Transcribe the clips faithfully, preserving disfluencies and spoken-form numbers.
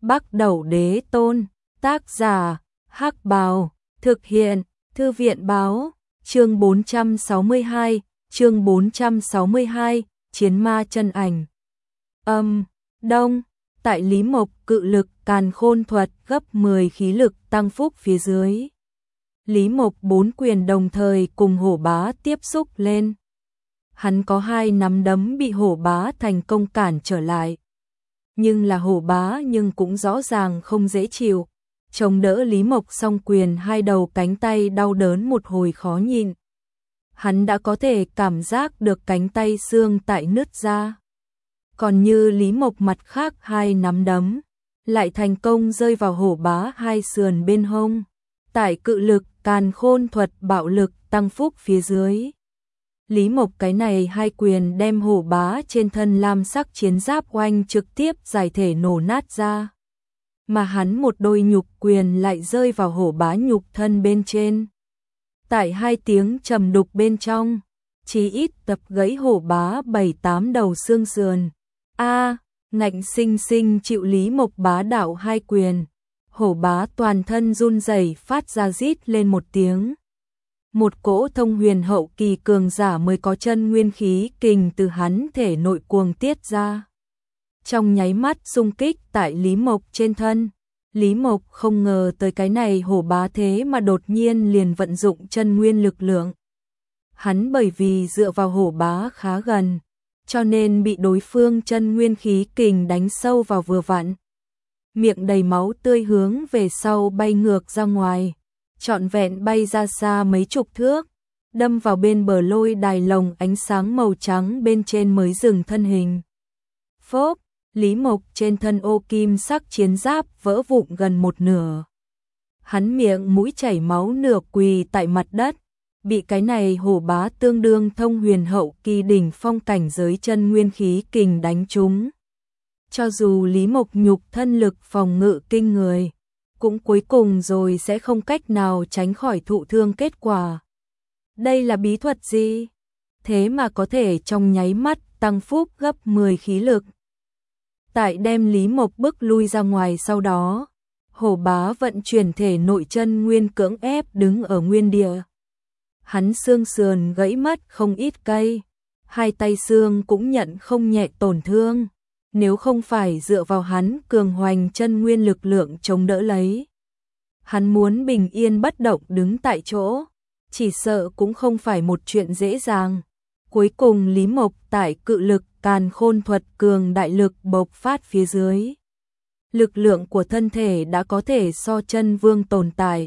Bắc Đẩu Đế Tôn, tác giả, Hắc Bào, thực hiện, Thư viện Báo, chương bốn trăm sáu mươi hai, chương bốn trăm sáu mươi hai, Chiến Ma Chân Ảnh. Âm, Đông, tại Lý Mộc cự lực càn khôn thuật gấp mười khí lực tăng phúc phía dưới. Lý Mộc bốn quyền đồng thời cùng Hổ Bá tiếp xúc lên. Hắn có hai nắm đấm bị Hổ Bá thành công cản trở lại. Nhưng là Hổ Bá nhưng cũng rõ ràng không dễ chịu. Chống đỡ Lý Mộc song quyền, hai đầu cánh tay đau đớn một hồi khó nhịn. Hắn đã có thể cảm giác được cánh tay xương tại nứt ra. Còn như Lý Mộc mặt khác hai nắm đấm lại thành công rơi vào Hổ Bá hai sườn bên hông. Tại cự lực càn khôn thuật bạo lực tăng phúc phía dưới. Lý Mộc cái này hai quyền đem Hổ Bá trên thân lam sắc chiến giáp oanh trực tiếp giải thể nổ nát ra. Mà hắn một đôi nhục quyền lại rơi vào Hổ Bá nhục thân bên trên. Tại hai tiếng trầm đục bên trong, chí ít tập gãy Hổ Bá bảy tám đầu xương sườn. A, ngạnh sinh sinh chịu Lý Mộc bá đạo hai quyền. Hổ Bá toàn thân run rẩy phát ra rít lên một tiếng. Một cỗ thông huyền hậu kỳ cường giả mới có chân nguyên khí kình từ hắn thể nội cuồng tiết ra. Trong nháy mắt xung kích tại Lý Mộc trên thân. Lý Mộc không ngờ tới cái này Hổ Bá thế mà đột nhiên liền vận dụng chân nguyên lực lượng. Hắn bởi vì dựa vào Hổ Bá khá gần, cho nên bị đối phương chân nguyên khí kình đánh sâu vào vừa vặn. Miệng đầy máu tươi hướng về sau bay ngược ra ngoài, trọn vẹn bay ra xa mấy chục thước, đâm vào bên bờ lôi đài lồng ánh sáng màu trắng bên trên mới dừng thân hình. Phốp, Lý Mộc trên thân ô kim sắc chiến giáp vỡ vụn gần một nửa. Hắn miệng mũi chảy máu nửa quỳ tại mặt đất, bị cái này Hổ Bá tương đương thông huyền hậu kỳ đỉnh phong cảnh giới chân nguyên khí kình đánh trúng. Cho dù Lý Mộc nhục thân lực phòng ngự kinh người, cũng cuối cùng rồi sẽ không cách nào tránh khỏi thụ thương kết quả. Đây là bí thuật gì? Thế mà có thể trong nháy mắt tăng phúc gấp mười khí lực. Tại đem Lý Mộc bức lui ra ngoài sau đó, Hổ Bá vận chuyển thể nội chân nguyên cưỡng ép đứng ở nguyên địa. Hắn xương sườn gãy mất không ít cây, hai tay xương cũng nhận không nhẹ tổn thương. Nếu không phải dựa vào hắn cường hoành chân nguyên lực lượng chống đỡ lấy, hắn muốn bình yên bất động đứng tại chỗ, chỉ sợ cũng không phải một chuyện dễ dàng. Cuối cùng Lý Mộc tại cự lực càn khôn thuật cường đại lực bộc phát phía dưới. Lực lượng của thân thể đã có thể so chân vương tồn tại.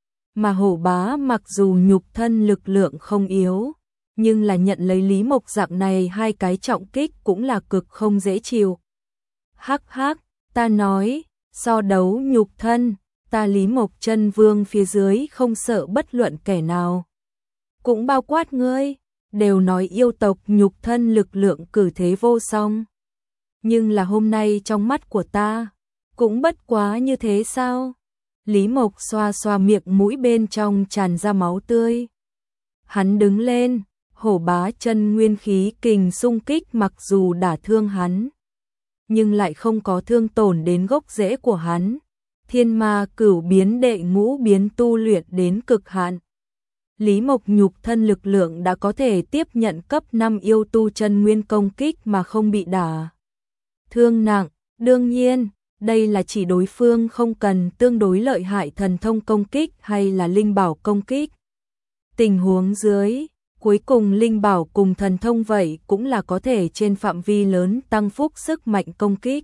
Mà Hổ Bá mặc dù nhục thân lực lượng không yếu, nhưng là nhận lấy Lý Mộc dạng này hai cái trọng kích cũng là cực không dễ chịu. Hắc hắc, ta nói, so đấu nhục thân, ta Lý Mộc chân vương phía dưới không sợ bất luận kẻ nào. Cũng bao quát ngươi, đều nói yêu tộc nhục thân lực lượng cử thế vô song. Nhưng là hôm nay trong mắt của ta, cũng bất quá như thế sao? Lý Mộc xoa xoa miệng mũi bên trong tràn ra máu tươi. Hắn đứng lên, Hổ Bá chân nguyên khí kình xung kích mặc dù đả thương hắn, nhưng lại không có thương tổn đến gốc rễ của hắn. Thiên Ma Cửu biến đệ ngũ biến tu luyện đến cực hạn. Lý Mộc nhục thân lực lượng đã có thể tiếp nhận cấp năm yêu tu chân nguyên công kích mà không bị đả thương nặng. Đương nhiên, đây là chỉ đối phương không cần tương đối lợi hại thần thông công kích hay là linh bảo công kích. Tình huống dưới, cuối cùng linh bảo cùng thần thông vậy cũng là có thể trên phạm vi lớn tăng phúc sức mạnh công kích.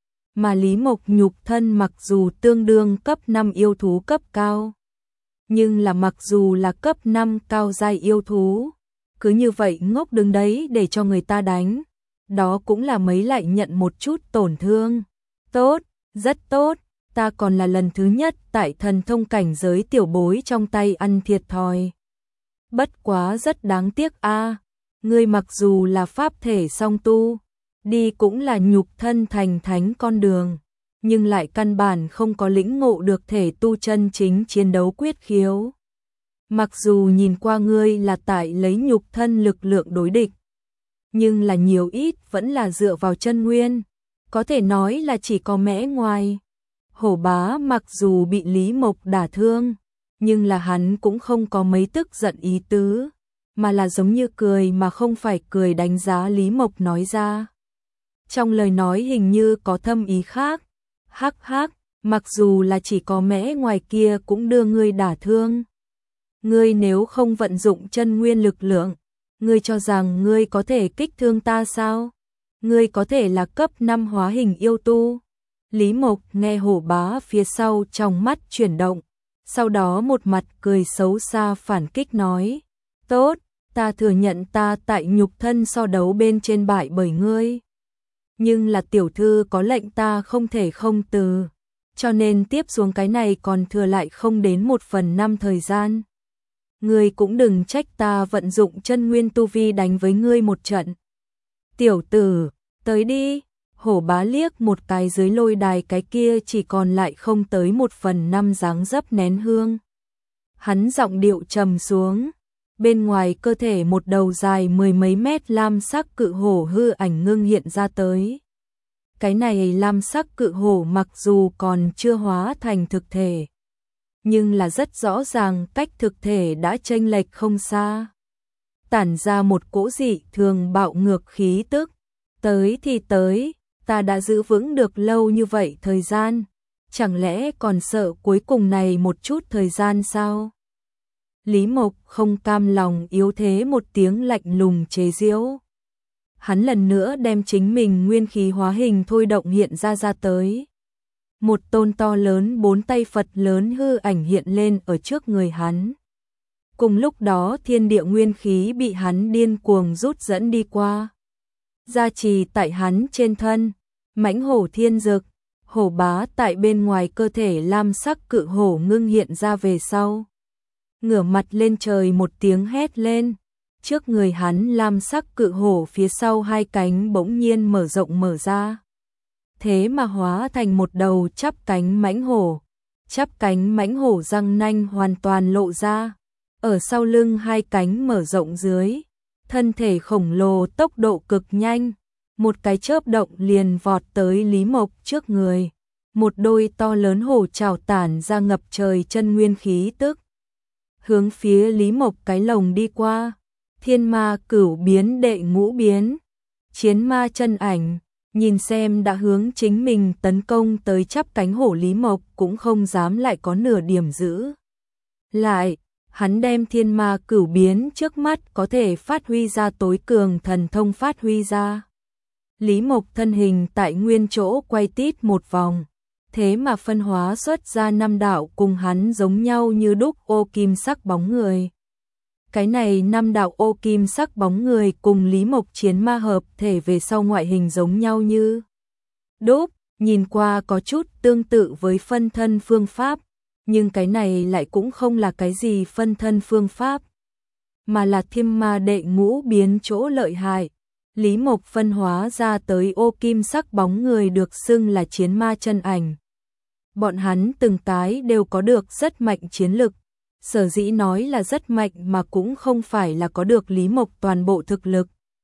Mà Lý Mộc nhục thân mặc dù tương đương cấp năm yêu thú cấp cao, nhưng là mặc dù là cấp năm cao giai yêu thú, cứ như vậy ngốc đứng đấy để cho người ta đánh, đó cũng là mấy lại nhận một chút tổn thương. Tốt, rất tốt, ta còn là lần thứ nhất tại thần thông cảnh giới tiểu bối trong tay ăn thiệt thòi. Bất quá rất đáng tiếc a, à, ngươi mặc dù là pháp thể song tu, đi cũng là nhục thân thành thánh con đường, nhưng lại căn bản không có lĩnh ngộ được thể tu chân chính chiến đấu quyết khiếu. Mặc dù nhìn qua ngươi là tại lấy nhục thân lực lượng đối địch, nhưng là nhiều ít vẫn là dựa vào chân nguyên, có thể nói là chỉ có mẽ ngoài, Hổ bá mặc dù bị Lý Mộc đả thương, nhưng là hắn cũng không có mấy tức giận ý tứ, mà là giống như cười mà không phải cười đánh giá Lý Mộc nói ra. Trong lời nói hình như có thâm ý khác, hắc hắc, mặc dù là chỉ có mẽ ngoài kia cũng đưa ngươi đả thương. Ngươi nếu không vận dụng chân nguyên lực lượng, ngươi cho rằng ngươi có thể kích thương ta sao? Ngươi có thể là cấp năm hóa hình yêu tu. Lý Mộc nghe hổ bá phía sau trong mắt chuyển động, sau đó một mặt cười xấu xa phản kích nói, tốt, ta thừa nhận ta tại nhục thân so đấu bên trên bại bởi ngươi. Nhưng là tiểu thư có lệnh ta không thể không từ, cho nên tiếp xuống cái này còn thừa lại không đến một phần năm thời gian. Ngươi cũng đừng trách ta vận dụng chân nguyên tu vi đánh với ngươi một trận. Tiểu tử, tới đi. Hổ bá liếc một cái dưới lôi đài cái kia chỉ còn lại không tới một phần năm dáng dấp nén hương. Hắn giọng điệu trầm xuống, bên ngoài cơ thể một đầu dài mười mấy mét lam sắc cự hổ hư ảnh ngưng hiện ra tới. Cái này lam sắc cự hổ mặc dù còn chưa hóa thành thực thể, nhưng là rất rõ ràng cách thực thể đã chênh lệch không xa. Tản ra một cỗ dị thường bạo ngược khí tức, tới thì tới. Ta đã giữ vững được lâu như vậy thời gian, chẳng lẽ còn sợ cuối cùng này một chút thời gian sao? Lý Mộc không cam lòng yếu thế một tiếng lạnh lùng chế giễu. Hắn lần nữa đem chính mình nguyên khí hóa hình thôi động hiện ra ra tới. Một tôn to lớn bốn tay Phật lớn hư ảnh hiện lên ở trước người hắn. Cùng lúc đó thiên địa nguyên khí bị hắn điên cuồng rút dẫn đi qua. Gia trì tại hắn trên thân, mãnh hổ thiên dực, hổ bá tại bên ngoài cơ thể lam sắc cự hổ ngưng hiện ra về sau. Ngửa mặt lên trời một tiếng hét lên, trước người hắn lam sắc cự hổ phía sau hai cánh bỗng nhiên mở rộng mở ra. Thế mà hóa thành một đầu chắp cánh mãnh hổ, chắp cánh mãnh hổ răng nanh hoàn toàn lộ ra, ở sau lưng hai cánh mở rộng dưới. Thân thể khổng lồ tốc độ cực nhanh, một cái chớp động liền vọt tới Lý Mộc trước người. Một đôi to lớn hổ trảo tản ra ngập trời chân nguyên khí tức. Hướng phía Lý Mộc cái lồng đi qua, thiên ma cửu biến đệ ngũ biến. Chiến ma chân ảnh, nhìn xem đã hướng chính mình tấn công tới chắp cánh hổ Lý Mộc cũng không dám lại có nửa điểm giữ. Lại, hắn đem thiên ma cửu biến trước mắt có thể phát huy ra tối cường thần thông phát huy ra. Lý Mộc thân hình tại nguyên chỗ quay tít một vòng, thế mà phân hóa xuất ra năm đạo cùng hắn giống nhau như đúc ô kim sắc bóng người. Cái này năm đạo ô kim sắc bóng người cùng Lý Mộc chiến ma hợp thể về sau ngoại hình giống nhau như đúc, nhìn qua có chút tương tự với phân thân phương pháp. Nhưng cái này lại cũng không là cái gì phân thân phương pháp, mà là thiên ma đệ ngũ biến chỗ lợi hại. Lý Mộc phân hóa ra tới ô kim sắc bóng người được xưng là chiến ma chân ảnh. Bọn hắn từng cái đều có được rất mạnh chiến lực, sở dĩ nói là rất mạnh mà cũng không phải là có được Lý Mộc toàn bộ thực lực.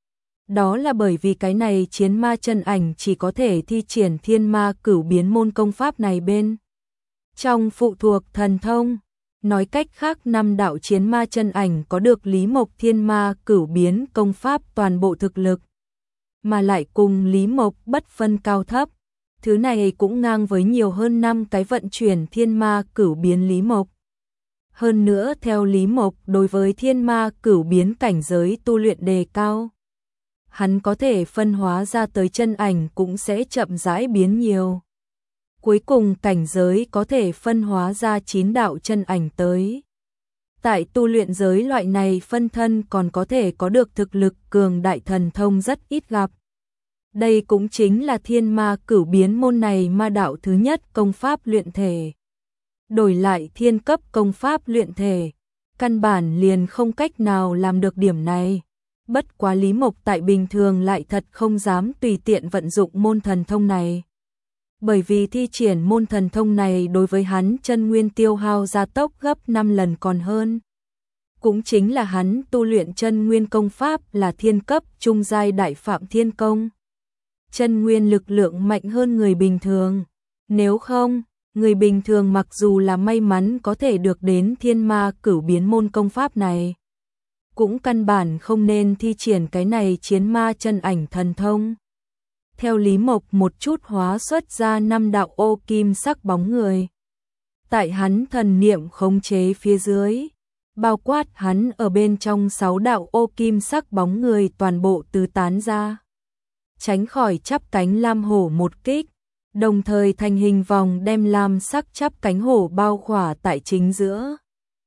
Đó là bởi vì cái này chiến ma chân ảnh chỉ có thể thi triển thiên ma cửu biến môn công pháp này bên trong phụ thuộc thần thông. Nói cách khác năm đạo chiến ma chân ảnh có được Lý Mộc thiên ma cửu biến công pháp toàn bộ thực lực, mà lại cùng Lý Mộc bất phân cao thấp. Thứ này cũng ngang với nhiều hơn năm cái vận chuyển thiên ma cửu biến Lý Mộc. Hơn nữa theo Lý Mộc đối với thiên ma cửu biến cảnh giới tu luyện đề cao, hắn có thể phân hóa ra tới chân ảnh cũng sẽ chậm rãi biến nhiều. Cuối cùng cảnh giới có thể phân hóa ra chín đạo chân ảnh tới. Tại tu luyện giới loại này phân thân còn có thể có được thực lực cường đại thần thông rất ít gặp. Đây cũng chính là thiên ma cửu biến môn này ma đạo thứ nhất công pháp luyện thể. Đổi lại thiên cấp công pháp luyện thể, căn bản liền không cách nào làm được điểm này. Bất quá Lý Mộc tại bình thường lại thật không dám tùy tiện vận dụng môn thần thông này. Bởi vì thi triển môn thần thông này đối với hắn chân nguyên tiêu hao gia tốc gấp năm lần còn hơn. Cũng chính là hắn tu luyện chân nguyên công pháp là thiên cấp trung giai đại phạm thiên công. Chân nguyên lực lượng mạnh hơn người bình thường. Nếu không, Người bình thường mặc dù là may mắn có thể được đến thiên ma cửu biến môn công pháp này, cũng căn bản không nên thi triển cái này chiến ma chân ảnh thần thông. Theo Lý Mộc một chút hóa xuất ra năm đạo ô kim sắc bóng người. Tại hắn thần niệm khống chế phía dưới, bao quát hắn ở bên trong sáu đạo ô kim sắc bóng người toàn bộ tứ tán ra. Tránh khỏi chắp cánh lam hổ một kích, đồng thời thành hình vòng đem lam sắc chắp cánh hổ bao khỏa tại chính giữa.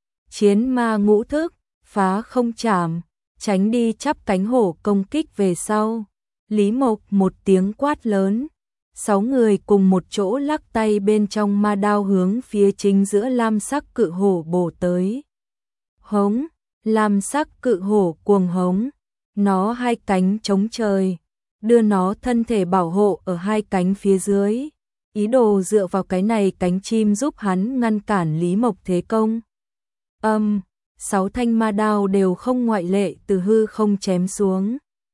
Chiến ma ngũ thức, phá không chạm, tránh đi chắp cánh hổ công kích về sau. Lý Mộc một tiếng quát lớn, sáu người cùng một chỗ lắc tay bên trong ma đao hướng phía chính giữa lam sắc cự hổ bổ tới. Hống, lam sắc cự hổ cuồng hống, nó hai cánh chống trời, đưa nó thân thể bảo hộ ở hai cánh phía dưới, ý đồ dựa vào cái này cánh chim giúp hắn ngăn cản Lý Mộc thế công. Âm, um, sáu thanh ma đao đều không ngoại lệ từ hư không chém xuống,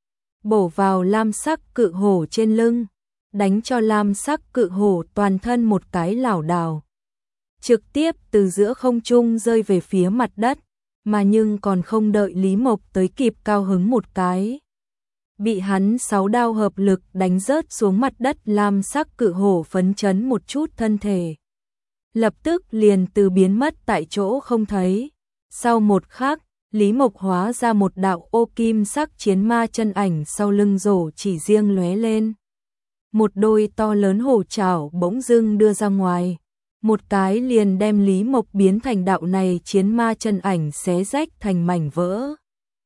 bổ vào lam sắc cự hổ trên lưng, đánh cho lam sắc cự hổ toàn thân một cái lảo đảo, trực tiếp từ giữa không trung rơi về phía mặt đất, mà nhưng còn không đợi Lý Mộc tới kịp cao hứng một cái, bị hắn sáu đao hợp lực đánh rớt xuống mặt đất. Lam sắc cự hổ phấn chấn một chút thân thể, lập tức liền từ biến mất tại chỗ không thấy. Sau một khắc, Lý Mộc hóa ra một đạo ô kim sắc chiến ma chân ảnh, sau lưng rổ chỉ riêng lóe lên. Một đôi to lớn hổ chảo bỗng dưng đưa ra ngoài, một cái liền đem Lý Mộc biến thành đạo này chiến ma chân ảnh xé rách thành mảnh vỡ,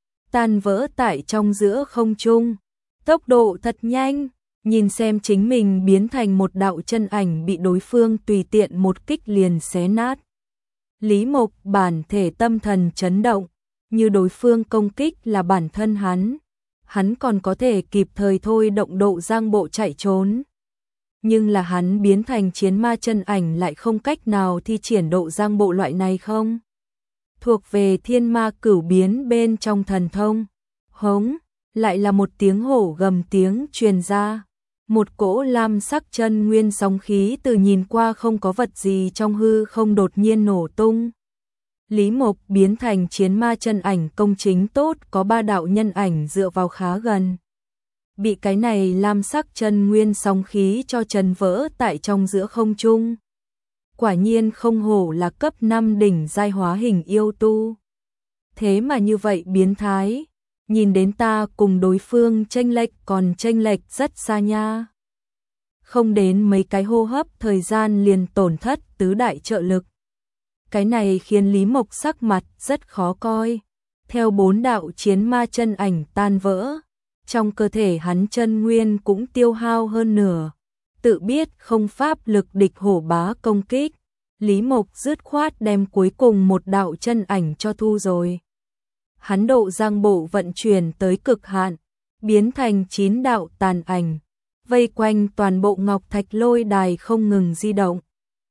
tan vỡ tại trong giữa không trung. Tốc độ thật nhanh, nhìn xem chính mình biến thành một đạo chân ảnh bị đối phương tùy tiện một kích liền xé nát. Lý Mộc bản thể tâm thần chấn động, như đối phương công kích là bản thân hắn, hắn còn có thể kịp thời thôi động độ giang bộ chạy trốn. Nhưng là hắn biến thành chiến ma chân ảnh lại không cách nào thi triển độ giang bộ loại này không? Thuộc về thiên ma cửu biến bên trong thần thông. Hống, lại là một tiếng hổ gầm tiếng truyền ra. Một cỗ lam sắc chân nguyên sóng khí từ nhìn qua không có vật gì trong hư không đột nhiên nổ tung. Lý Mộc biến thành chiến ma chân ảnh công chính tốt, có ba đạo nhân ảnh dựa vào khá gần. Bị cái này lam sắc chân nguyên sóng khí cho trần vỡ tại trong giữa không trung. Quả nhiên không hổ là cấp năm đỉnh giai hóa hình yêu tu. Thế mà như vậy biến thái, nhìn đến ta cùng đối phương chênh lệch còn chênh lệch rất xa nha. Không đến mấy cái hô hấp thời gian liền tổn thất tứ đại trợ lực. Cái này khiến Lý Mộc sắc mặt rất khó coi. Theo bốn đạo chiến ma chân ảnh tan vỡ, trong cơ thể hắn chân nguyên cũng tiêu hao hơn nửa. Tự biết không pháp lực địch hổ bá công kích, Lý Mộc dứt khoát đem cuối cùng một đạo chân ảnh cho thu rồi. Hắn độ giang bộ vận chuyển tới cực hạn, biến thành chín đạo tàn ảnh, vây quanh toàn bộ ngọc thạch lôi đài không ngừng di động.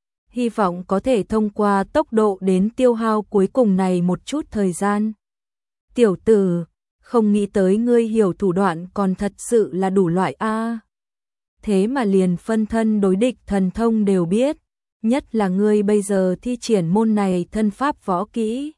Hy vọng có thể thông qua tốc độ đến tiêu hao cuối cùng này một chút thời gian. Tiểu tử, không nghĩ tới ngươi hiểu thủ đoạn còn thật sự là đủ loại a. Thế mà liền phân thân đối địch thần thông đều biết, nhất là ngươi bây giờ thi triển môn này thân pháp võ kỹ.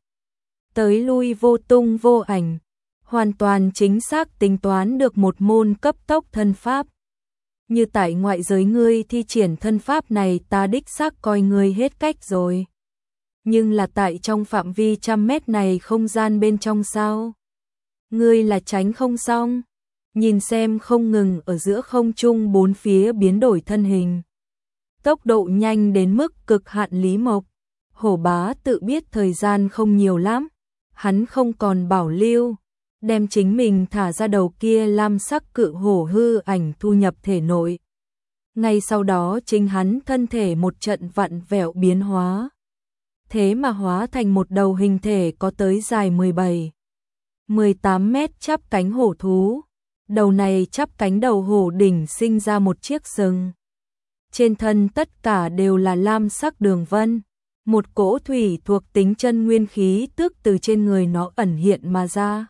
Tới lui vô tung vô ảnh, hoàn toàn chính xác tính toán được một môn cấp tốc thân pháp. Như tại ngoại giới ngươi thi triển thân pháp này ta đích xác coi ngươi hết cách rồi. Nhưng là tại trong phạm vi trăm mét này không gian bên trong sao? Ngươi là tránh không xong. Nhìn xem không ngừng ở giữa không trung bốn phía biến đổi thân hình. Tốc độ nhanh đến mức cực hạn. Lý Mộc, hổ bá tự biết thời gian không nhiều lắm. Hắn không còn bảo lưu, đem chính mình thả ra đầu kia lam sắc cự hổ hư ảnh thu nhập thể nội. Ngay sau đó chính hắn thân thể một trận vặn vẹo biến hóa. Thế mà hóa thành một đầu hình thể có tới dài mười bảy, mười tám mét chắp cánh hổ thú. Đầu này chắp cánh đầu hổ đỉnh sinh ra một chiếc sừng. Trên thân tất cả đều là lam sắc đường vân. Một cỗ thủy thuộc tính chân nguyên khí tức từ trên người nó ẩn hiện mà ra.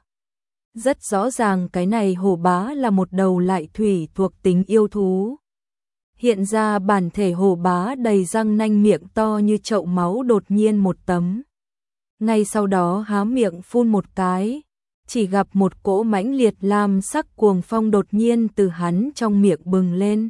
Rất rõ ràng cái này hổ bá là một đầu lại thủy thuộc tính yêu thú. Hiện ra bản thể hổ bá đầy răng nanh, miệng to như chậu máu, đột nhiên một tấm. Ngay sau đó há miệng phun một cái, chỉ gặp một cỗ mãnh liệt lam sắc cuồng phong đột nhiên từ hắn trong miệng bừng lên.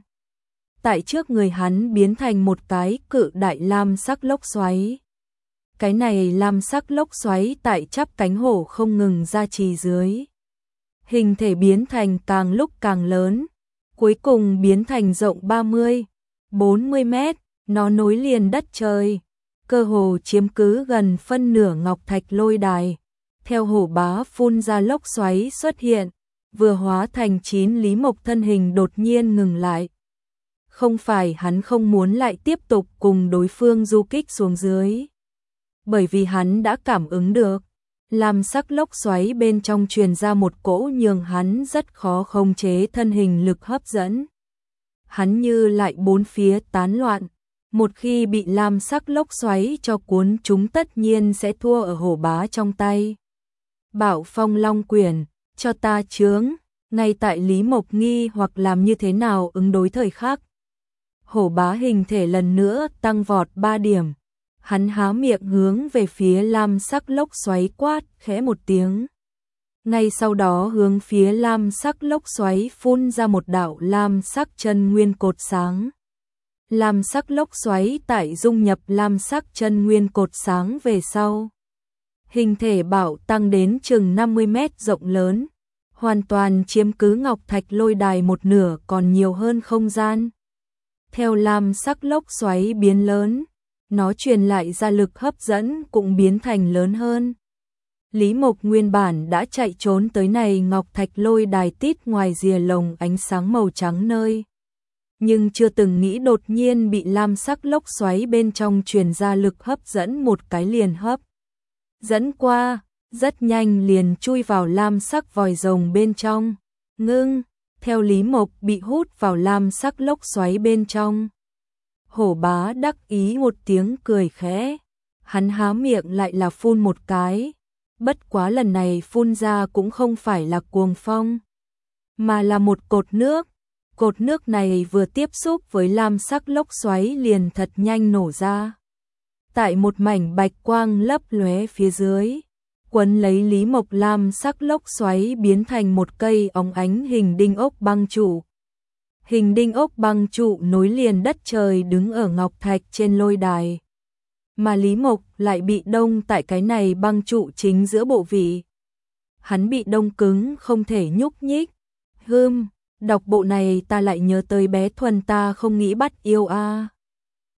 Tại trước người hắn biến thành một cái cự đại lam sắc lốc xoáy. Cái này lam sắc lốc xoáy tại chắp cánh hổ không ngừng ra trì dưới. Hình thể biến thành càng lúc càng lớn, cuối cùng biến thành rộng ba mươi, bốn mươi mét, nó nối liền đất trời, cơ hồ chiếm cứ gần phân nửa ngọc thạch lôi đài. Theo hổ bá phun ra lốc xoáy xuất hiện, vừa hóa thành chín Lý Mộc thân hình đột nhiên ngừng lại. Không phải hắn không muốn lại tiếp tục cùng đối phương du kích xuống dưới, bởi vì hắn đã cảm ứng được, lam sắc lốc xoáy bên trong truyền ra một cỗ nhường hắn rất khó khống chế thân hình lực hấp dẫn. Hắn như lại bốn phía tán loạn, một khi bị lam sắc lốc xoáy cho cuốn chúng tất nhiên sẽ thua ở hổ bá trong tay. Bảo Phong Long Quyển, cho ta chướng, ngay tại Lý Mộc nghi hoặc làm như thế nào ứng đối thời khắc. Hổ bá hình thể lần nữa tăng vọt ba điểm. Hắn há miệng hướng về phía lam sắc lốc xoáy quát khẽ một tiếng. Ngay sau đó hướng phía lam sắc lốc xoáy phun ra một đạo lam sắc chân nguyên cột sáng. Lam sắc lốc xoáy tại dung nhập lam sắc chân nguyên cột sáng về sau. Hình thể bảo tăng đến chừng năm mươi mét rộng lớn, hoàn toàn chiếm cứ ngọc thạch lôi đài một nửa còn nhiều hơn không gian. Theo lam sắc lốc xoáy biến lớn, nó truyền lại ra lực hấp dẫn cũng biến thành lớn hơn. Lý Mộc nguyên bản đã chạy trốn tới này ngọc thạch lôi đài tít ngoài rìa lồng ánh sáng màu trắng nơi, nhưng chưa từng nghĩ đột nhiên bị lam sắc lốc xoáy bên trong truyền ra lực hấp dẫn một cái liền hấp dẫn qua, rất nhanh liền chui vào lam sắc vòi rồng bên trong. Ngưng, theo Lý Mộc bị hút vào lam sắc lốc xoáy bên trong. Hổ bá đắc ý một tiếng cười khẽ, hắn há miệng lại là phun một cái, bất quá lần này phun ra cũng không phải là cuồng phong, mà là một cột nước. Cột nước này vừa tiếp xúc với lam sắc lốc xoáy liền thật nhanh nổ ra. Tại một mảnh bạch quang lấp lóe phía dưới, quấn lấy Lý Mộc lam sắc lốc xoáy biến thành một cây óng ánh hình đinh ốc băng trụ. Hình đinh ốc băng trụ nối liền đất trời đứng ở ngọc thạch trên lôi đài. Mà Lý Mộc lại bị đông tại cái này băng trụ chính giữa bộ vị. Hắn bị đông cứng không thể nhúc nhích. Hưm, đọc bộ này ta lại nhớ tới bé Thuần ta không nghĩ bắt yêu a. À.